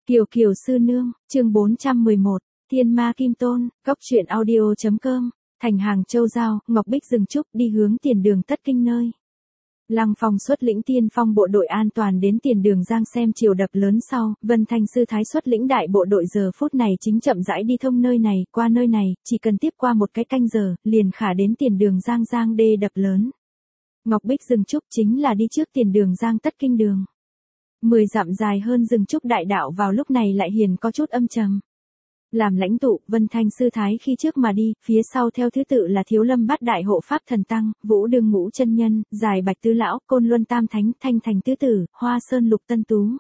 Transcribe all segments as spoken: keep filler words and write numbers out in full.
Kiều Kiều Sư Nương, chương bốn trăm mười một, Thiên Ma Kim Tôn, Cóc truyện audio.com, thành Hàng Châu Giao, Ngọc Bích dừng trúc đi hướng tiền đường Tất Kinh nơi. Lăng Phong xuất lĩnh tiên phong bộ đội an toàn đến tiền đường Giang xem chiều đập lớn sau, Vân Thanh Sư Thái xuất lĩnh đại bộ đội giờ phút này chính chậm rãi đi thông nơi này, qua nơi này, chỉ cần tiếp qua một cái canh giờ, liền khả đến tiền đường Giang Giang đê đập lớn. Ngọc Bích dừng trúc chính là đi trước tiền đường Giang Tất Kinh đường. Mười dặm dài hơn rừng trúc đại đạo vào lúc này lại hiền có chút âm trầm. Làm lãnh tụ, Vân Thanh Sư Thái khi trước mà đi, phía sau theo thứ tự là Thiếu Lâm Bát Đại Hộ Pháp Thần Tăng, Vũ Đương Ngũ Chân Nhân, Giải Bạch Tứ Lão, Côn Luân Tam Thánh, Thanh Thành Tứ Tử, Hoa Sơn Lục Tân Tú.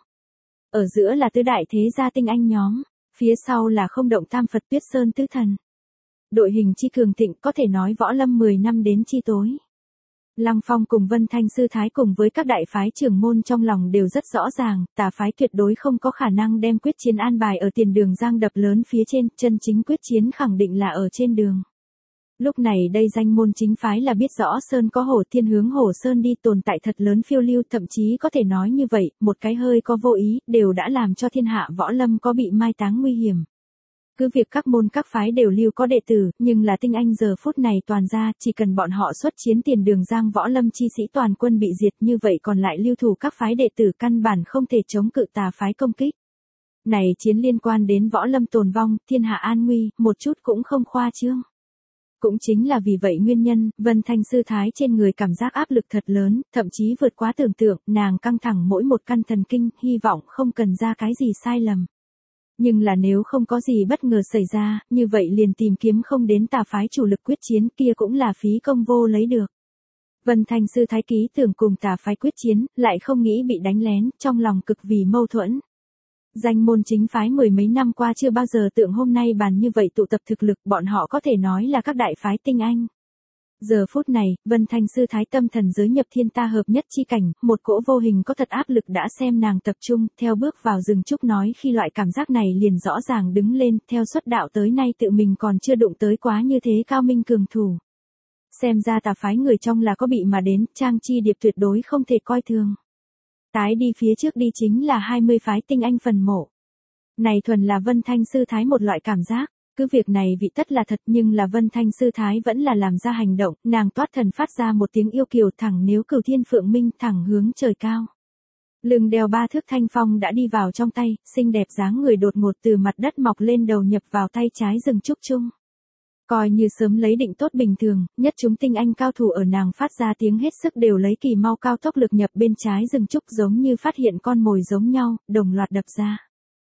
Ở giữa là tứ đại thế gia tinh anh nhóm, phía sau là Không Động Tam Phật Tuyết Sơn Tứ Thần. Đội hình chi cường thịnh có thể nói võ lâm mười năm đến chi tối. Lăng Phong cùng Vân Thanh Sư Thái cùng với các đại phái trưởng môn trong lòng đều rất rõ ràng, tà phái tuyệt đối không có khả năng đem quyết chiến an bài ở tiền đường Giang đập lớn phía trên, chân chính quyết chiến khẳng định là ở trên đường. Lúc này đây danh môn chính phái là biết rõ Sơn có hổ, thiên hướng hổ Sơn đi, tồn tại thật lớn phiêu lưu, thậm chí có thể nói như vậy, một cái hơi có vô ý, đều đã làm cho thiên hạ võ lâm có bị mai táng nguy hiểm. Cứ việc các môn các phái đều lưu có đệ tử, nhưng là tinh anh giờ phút này toàn ra, chỉ cần bọn họ xuất chiến tiền đường Giang võ lâm chi sĩ toàn quân bị diệt, như vậy còn lại lưu thủ các phái đệ tử căn bản không thể chống cự tà phái công kích. Này chiến liên quan đến võ lâm tồn vong, thiên hạ an nguy, một chút cũng không khoa trương. Cũng chính là vì vậy nguyên nhân, Vân Thanh Sư Thái trên người cảm giác áp lực thật lớn, thậm chí vượt quá tưởng tượng, nàng căng thẳng mỗi một căn thần kinh, hy vọng không cần ra cái gì sai lầm. Nhưng là nếu không có gì bất ngờ xảy ra, như vậy liền tìm kiếm không đến tà phái chủ lực quyết chiến, kia cũng là phí công vô lấy được. Vân Thanh Sư Thái ký tưởng cùng tà phái quyết chiến, lại không nghĩ bị đánh lén, trong lòng cực vì mâu thuẫn. Danh môn chính phái mười mấy năm qua chưa bao giờ tượng hôm nay bàn như vậy tụ tập thực lực, bọn họ có thể nói là các đại phái tinh anh. Giờ phút này, Vân Thanh Sư Thái tâm thần giới nhập thiên ta hợp nhất chi cảnh, một cỗ vô hình có thật áp lực đã xem nàng tập trung, theo bước vào rừng trúc nói khi loại cảm giác này liền rõ ràng đứng lên, theo xuất đạo tới nay tự mình còn chưa đụng tới quá như thế cao minh cường thủ. Xem ra tà phái người trong là có bị mà đến, Trang Chi Điệp tuyệt đối không thể coi thường. Tái đi phía trước đi chính là hai mươi phái tinh anh phần mộ. Này thuần là Vân Thanh Sư Thái một loại cảm giác. Cứ việc này vị tất là thật, nhưng là Vân Thanh Sư Thái vẫn là làm ra hành động, nàng toát thần phát ra một tiếng yêu kiều thẳng nếu Cửu Thiên Phượng Minh thẳng hướng trời cao. Lưng đeo ba thước thanh phong đã đi vào trong tay, xinh đẹp dáng người đột ngột từ mặt đất mọc lên đầu nhập vào tay trái rừng trúc chung. Coi như sớm lấy định tốt bình thường, nhất chúng tinh anh cao thủ ở nàng phát ra tiếng hết sức đều lấy kỳ mau cao tốc lực nhập bên trái rừng trúc giống như phát hiện con mồi giống nhau, đồng loạt đập ra.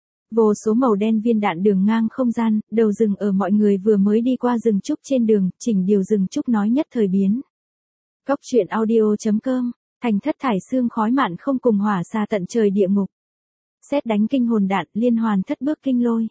Vô số màu đen viên đạn đường ngang không gian, đầu rừng ở mọi người vừa mới đi qua rừng trúc trên đường, chỉnh điều rừng trúc nói nhất thời biến. Cóc truyện audio.com, thành thất thải xương khói mạn không cùng hỏa xa tận trời địa ngục. Xét đánh kinh hồn đạn, liên hoàn thất bước kinh lôi.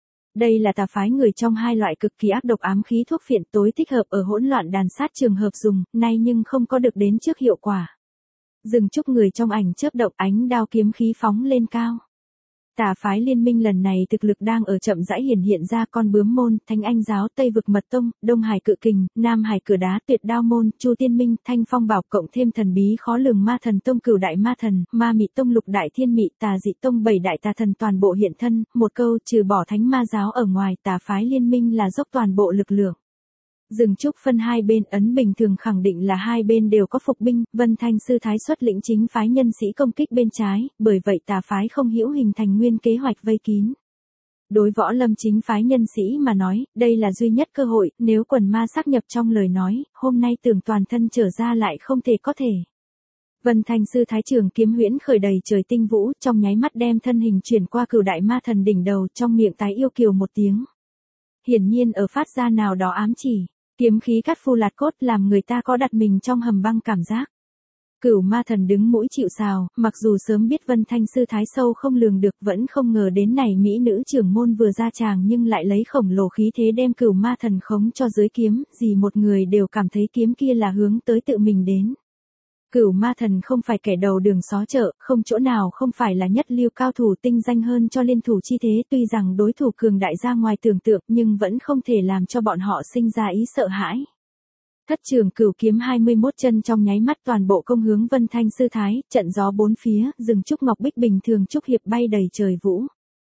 Đây là tà phái người trong hai loại cực kỳ ác độc ám khí thuốc phiện tối thích hợp ở hỗn loạn đàn sát trường hợp dùng, nay nhưng không có được đến trước hiệu quả. Rừng trúc người trong ảnh chớp động ánh đao kiếm khí phóng lên cao. Tà phái liên minh lần này thực lực đang ở chậm rãi hiển hiện ra, con bướm môn, Thánh Anh giáo, Tây vực mật tông, Đông Hải cự kình, Nam Hải cửa đá, Tuyệt đao môn, Chu Tiên Minh, Thanh Phong bảo, cộng thêm thần bí khó lường ma thần tông, Cửu đại ma thần, Ma Mị tông, Lục đại thiên mị, Tà dị tông, Bảy đại tà thần toàn bộ hiện thân, một câu trừ bỏ Thánh ma giáo ở ngoài, tà phái liên minh là dốc toàn bộ lực lượng. Rừng trúc phân hai bên, ấn bình thường khẳng định là hai bên đều có phục binh, Vân Thanh Sư Thái xuất lĩnh chính phái nhân sĩ công kích bên trái, bởi vậy tà phái không hữu hình thành nguyên kế hoạch vây kín. Đối võ lâm chính phái nhân sĩ mà nói, đây là duy nhất cơ hội, nếu quần ma xác nhập trong lời nói, hôm nay tưởng toàn thân trở ra lại không thể có thể. Vân Thanh Sư Thái trường kiếm huyễn khởi đầy trời tinh vũ, trong nháy mắt đem thân hình chuyển qua Cửu đại ma thần đỉnh đầu, trong miệng tái yêu kiều một tiếng. Hiển nhiên ở phát ra nào đó ám chỉ. Kiếm khí cắt phu lạt cốt làm người ta có đặt mình trong hầm băng cảm giác. Cửu ma thần đứng mũi chịu sào, mặc dù sớm biết Vân Thanh Sư Thái sâu không lường được, vẫn không ngờ đến này mỹ nữ trưởng môn vừa ra tràng nhưng lại lấy khổng lồ khí thế đem cửu ma thần khống cho dưới kiếm, gì một người đều cảm thấy kiếm kia là hướng tới tự mình đến. Cửu ma thần không phải kẻ đầu đường xó chợ, không chỗ nào không phải là nhất lưu cao thủ tinh danh hơn cho liên thủ chi thế, tuy rằng đối thủ cường đại ra ngoài tưởng tượng nhưng vẫn không thể làm cho bọn họ sinh ra ý sợ hãi. Thất trường cửu kiếm hai mươi mốt chân trong nháy mắt toàn bộ công hướng Vân Thanh Sư Thái, trận gió bốn phía, rừng trúc ngọc bích bình thường trúc hiệp bay đầy trời vũ.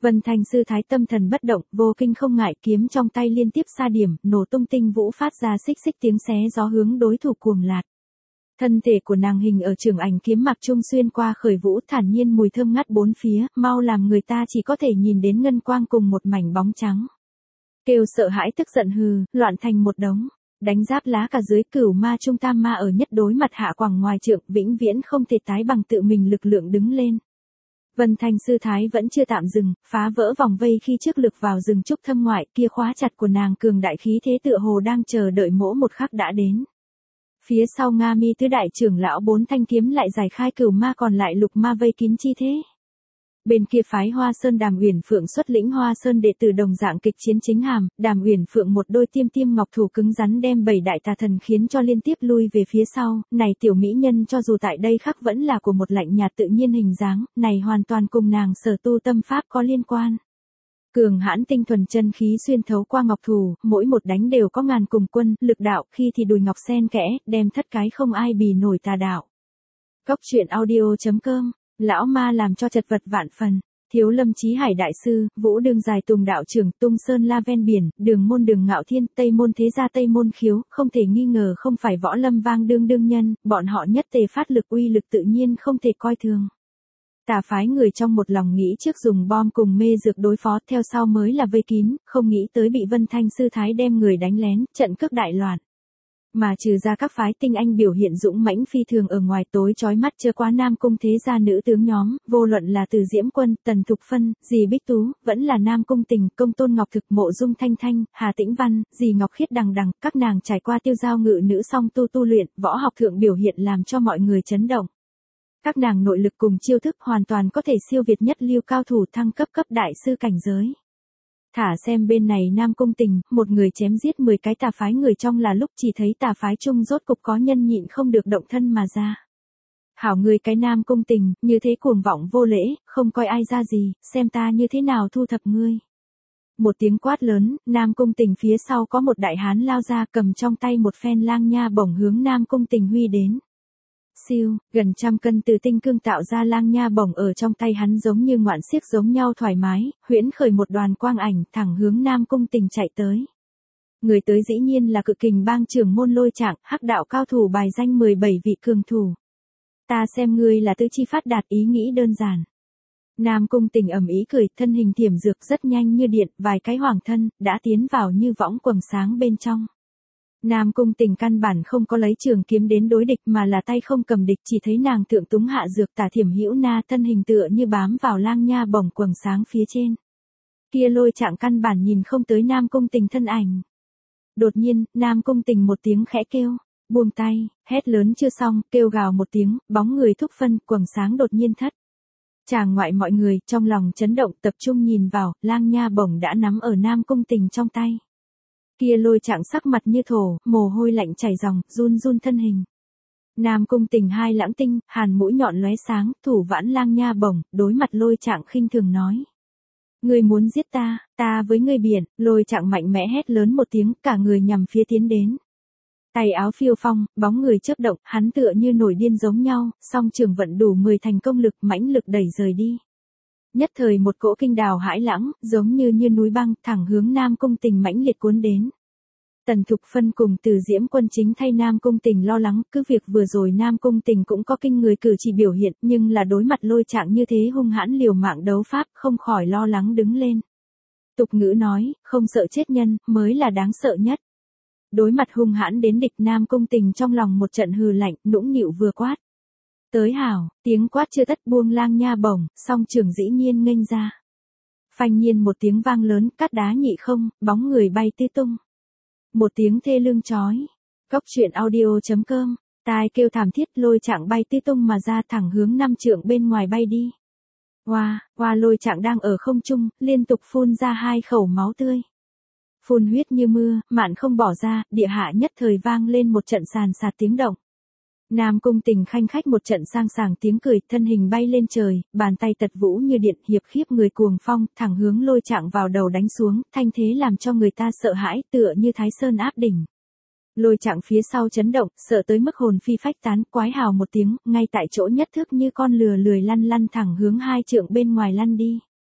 Vân Thanh sư thái tâm thần bất động, vô kinh không ngại, kiếm trong tay liên tiếp sa điểm, nổ tung tinh vũ phát ra xích xích tiếng xé gió hướng đối thủ cuồng lạt. Thân thể của nàng hình ở trường ảnh kiếm mặc trung xuyên qua khởi vũ, thản nhiên mùi thơm ngát bốn phía, mau làm người ta chỉ có thể nhìn đến ngân quang cùng một mảnh bóng trắng. Kêu sợ hãi tức giận hừ, loạn thành một đống. Đánh giáp lá cả dưới, cửu ma trung tam ma ở nhất đối mặt hạ quẳng ngoài trượng, vĩnh viễn không thể tái bằng tự mình lực lượng đứng lên. Vân Thanh sư thái vẫn chưa tạm dừng, phá vỡ vòng vây khi trước lực vào rừng trúc thâm ngoại, kia khóa chặt của nàng cường đại khí thế tựa hồ đang chờ đợi mỗi một khắc đã đến. Phía sau Nga Mi tứ đại trưởng lão bốn thanh kiếm lại giải khai, cửu ma còn lại lục ma vây kín chi thế. Bên kia phái Hoa Sơn Đàm Uyển Phượng xuất lĩnh Hoa Sơn đệ tử đồng dạng kịch chiến chính hàm, Đàm Uyển Phượng một đôi tiêm tiêm ngọc thủ cứng rắn đem bảy đại tà thần khiến cho liên tiếp lui về phía sau, này tiểu mỹ nhân cho dù tại đây khắc vẫn là của một lạnh nhạt tự nhiên hình dáng, này hoàn toàn cùng nàng sở tu tâm pháp có liên quan. Cường hãn tinh thuần chân khí xuyên thấu qua ngọc thủ, mỗi một đánh đều có ngàn cùng quân, lực đạo, khi thì đùi ngọc sen kẽ, đem thất cái không ai bì nổi tà đạo. Cốc truyện audio chấm com. Lão ma làm cho chật vật vạn phần, Thiếu Lâm Chí Hải đại sư, Vũ Đường Dài Tùng đạo trưởng, Tung Sơn La ven biển, Đường môn Đường Ngạo Thiên, Tây môn thế gia Tây môn khiếu, không thể nghi ngờ không phải võ lâm vang đương đương nhân, bọn họ nhất tề phát lực, uy lực tự nhiên không thể coi thường. Tà phái người trong một lòng nghĩ trước dùng bom cùng mê dược đối phó, theo sau mới là vây kín, không nghĩ tới bị Vân Thanh sư thái đem người đánh lén, trận cước đại loạn. Mà trừ ra các phái tinh anh biểu hiện dũng mãnh phi thường ở ngoài tối chói mắt chưa quá Nam Cung thế gia nữ tướng nhóm, vô luận là Từ Diễm Quân, Tần Thục Phân, dì Bích Tú, vẫn là Nam Cung Tình, Công Tôn Ngọc Thực, Mộ Dung Thanh Thanh, Hà Tĩnh Văn, dì Ngọc Khiết đằng đằng, các nàng trải qua tiêu giao ngự nữ song tu tu luyện, võ học thượng biểu hiện làm cho mọi người chấn động. Các nàng nội lực cùng chiêu thức hoàn toàn có thể siêu việt nhất lưu cao thủ, thăng cấp cấp đại sư cảnh giới. Thả xem bên này Nam Cung Tình, một người chém giết mười cái tà phái người trong là lúc chỉ thấy tà phái chung rốt cục có nhân nhịn không được động thân mà ra. Hảo người cái Nam Cung Tình, như thế cuồng vọng vô lễ, không coi ai ra gì, xem ta như thế nào thu thập ngươi. Một tiếng quát lớn, Nam Cung Tình phía sau có một đại hán lao ra, cầm trong tay một phen lang nha bổng hướng Nam Cung Tình huy đến. Siêu, gần trăm cân từ tinh cương tạo ra lang nha bổng ở trong tay hắn giống như ngoạn xiếc giống nhau thoải mái, huyễn khởi một đoàn quang ảnh thẳng hướng Nam Cung Tình chạy tới. Người tới dĩ nhiên là Cự Kình Bang trưởng môn Lôi Trạng, hắc đạo cao thủ bài danh mười bảy vị cường thủ. Ta xem ngươi là tứ chi phát đạt, ý nghĩ đơn giản. Nam Cung Tình ầm ĩ cười, thân hình thiểm dược rất nhanh như điện, vài cái hoàng thân đã tiến vào như võng quầng sáng bên trong. Nam Cung Tình căn bản không có lấy trường kiếm đến đối địch mà là tay không cầm địch, chỉ thấy nàng thượng túng hạ dược tả thiểm hữu na, thân hình tựa như bám vào lang nha bổng quầng sáng phía trên. Kia Lôi Trạng căn bản nhìn không tới Nam Cung Tình thân ảnh. Đột nhiên, Nam Cung Tình một tiếng khẽ kêu, buông tay, hét lớn chưa xong, kêu gào một tiếng, bóng người thúc phân, quầng sáng đột nhiên thất. Chàng ngoại mọi người trong lòng chấn động tập trung nhìn vào, lang nha bổng đã nắm ở Nam Cung Tình trong tay. Kia Lôi Trạng sắc mặt như thổ, mồ hôi lạnh chảy ròng, run run thân hình. Nam Cung Tình hai lãng tinh, hàn mũi nhọn lóe sáng, thủ vãn lang nha bổng, đối mặt Lôi Trạng khinh thường nói. Ngươi muốn giết ta, ta với ngươi biển, Lôi Trạng mạnh mẽ hét lớn một tiếng, cả người nhằm phía tiến đến. Tay áo phiêu phong, bóng người chớp động, hắn tựa như nổi điên giống nhau, song trường vận đủ mười thành công lực, mãnh lực đẩy rời đi. Nhất thời một cỗ kinh đào hãi lãng, giống như như núi băng, thẳng hướng Nam Cung Tình mãnh liệt cuốn đến. Tần Thục Phân cùng Từ Diễm Quân chính thay Nam Cung Tình lo lắng, cứ việc vừa rồi Nam Cung Tình cũng có kinh người cử chỉ biểu hiện, nhưng là đối mặt Lôi Trạng như thế hung hãn liều mạng đấu pháp, không khỏi lo lắng đứng lên. Tục ngữ nói, không sợ chết nhân, mới là đáng sợ nhất. Đối mặt hung hãn đến địch, Nam Cung Tình trong lòng một trận hừ lạnh, nũng nịu vừa quát. Tới hảo, tiếng quát chưa tất, buông lang nha bổng, song trường dĩ nhiên nghênh ra. Phanh nhiên một tiếng vang lớn, cát đá nhị không, bóng người bay tứ tung. Một tiếng thê lương chói. Cốc truyện audio chấm com, tai kêu thảm thiết, Lôi Trạng bay tứ tung mà ra thẳng hướng năm trượng bên ngoài bay đi. Hoa, hoa Lôi Trạng đang ở không trung, liên tục phun ra hai khẩu máu tươi. Phun huyết như mưa, mạn không bỏ ra, địa hạ nhất thời vang lên một trận sàn sạt tiếng động. Nam Cung Tình khanh khách một trận sang sảng tiếng cười, thân hình bay lên trời, bàn tay tật vũ như điện, hiệp khiếp người cuồng phong, thẳng hướng Lôi Trạng vào đầu đánh xuống, thanh thế làm cho người ta sợ hãi, tựa như Thái Sơn áp đỉnh. Lôi Trạng phía sau chấn động, sợ tới mức hồn phi phách tán, quái hào một tiếng, ngay tại chỗ nhất thức như con lừa lười lăn lăn thẳng hướng hai trượng bên ngoài lăn đi.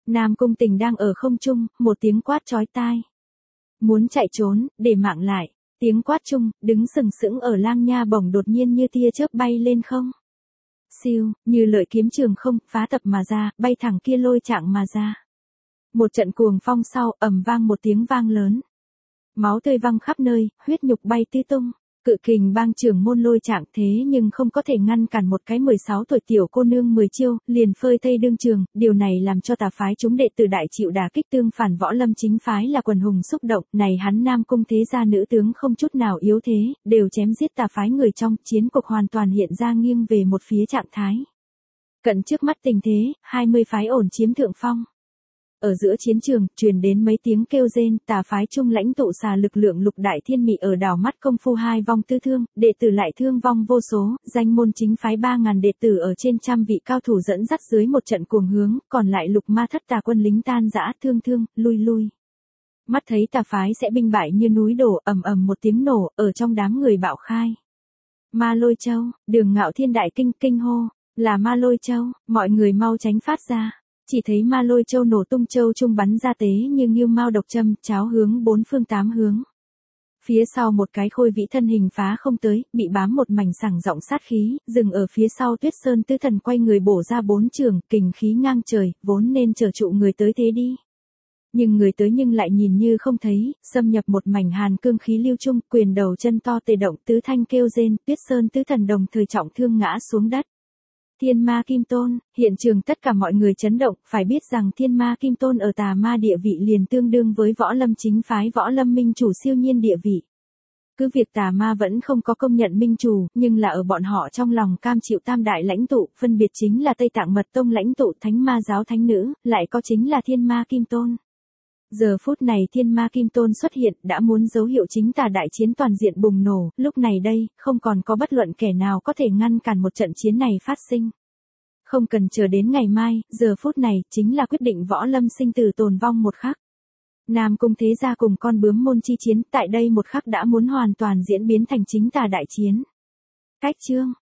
Nam Cung Tình đang ở không trung, một tiếng quát chói tai. Muốn chạy trốn, để mạng lại. Tiếng quát chung, đứng sừng sững ở Lang Nha Bổng đột nhiên như tia chớp bay lên không. Siêu, như lợi kiếm trường không, phá tập mà ra, bay thẳng kia lôi trạng mà ra. Một trận cuồng phong sau, ầm vang một tiếng vang lớn. Máu tươi văng khắp nơi, huyết nhục bay tứ tung. Cự kình bang trưởng môn lôi trạng thế nhưng không có thể ngăn cản một cái mười sáu tuổi tiểu cô nương mười chiêu, liền phơi thây đương trường, điều này làm cho tà phái chúng đệ tử đại chịu đả kích, tương phản võ lâm chính phái là quần hùng xúc động, này hắn Nam Cung thế gia nữ tướng không chút nào yếu thế, đều chém giết tà phái người trong, chiến cuộc hoàn toàn hiện ra nghiêng về một phía trạng thái. Cận trước mắt tình thế, hai mươi phái ổn chiếm thượng phong. Ở giữa chiến trường, truyền đến mấy tiếng kêu rên, tà phái trung lãnh tụ xà lực lượng Lục Đại Thiên Mị ở đảo mắt công phu hai vong tư thương, đệ tử lại thương vong vô số, danh môn chính phái ba ngàn đệ tử ở trên trăm vị cao thủ dẫn dắt dưới một trận cuồng hướng, còn lại lục ma thất tà quân lính tan rã, thương thương, lui lui. Mắt thấy tà phái sẽ binh bại như núi đổ, ầm ầm một tiếng nổ, ở trong đám người bạo khai. Ma Lôi Châu, Đường Ngạo Thiên đại kinh kinh hô, là Ma Lôi Châu, mọi người mau tránh phát ra. Chỉ thấy Ma Lôi Châu nổ tung châu trung bắn ra tế như ngưu mao độc châm, cháo hướng bốn phương tám hướng. Phía sau một cái khôi vĩ thân hình phá không tới, bị bám một mảnh sẳng rộng sát khí, dừng ở phía sau Tuyết Sơn tứ thần quay người bổ ra bốn trường, kình khí ngang trời, vốn nên trở trụ người tới thế đi. Nhưng người tới nhưng lại nhìn như không thấy, xâm nhập một mảnh hàn cương khí lưu trung, quyền đầu chân to tê động, tứ thanh kêu rên, Tuyết Sơn tứ thần đồng thời trọng thương ngã xuống đất. Thiên Ma Kim Tôn, hiện trường tất cả mọi người chấn động, phải biết rằng Thiên Ma Kim Tôn ở tà ma địa vị liền tương đương với võ lâm chính phái võ lâm minh chủ siêu nhiên địa vị. Cứ việc tà ma vẫn không có công nhận minh chủ, nhưng là ở bọn họ trong lòng cam chịu tam đại lãnh tụ, phân biệt chính là Tây Tạng Mật Tông lãnh tụ Thánh Ma giáo thánh nữ, lại có chính là Thiên Ma Kim Tôn. Giờ phút này Thiên Ma Kim Tôn xuất hiện, đã muốn dấu hiệu chính tà đại chiến toàn diện bùng nổ, lúc này đây, không còn có bất luận kẻ nào có thể ngăn cản một trận chiến này phát sinh. Không cần chờ đến ngày mai, giờ phút này, chính là quyết định võ lâm sinh tử tồn vong một khắc. Nam Cung thế gia cùng con bướm môn chi chiến, tại đây một khắc đã muốn hoàn toàn diễn biến thành chính tà đại chiến. Cách chương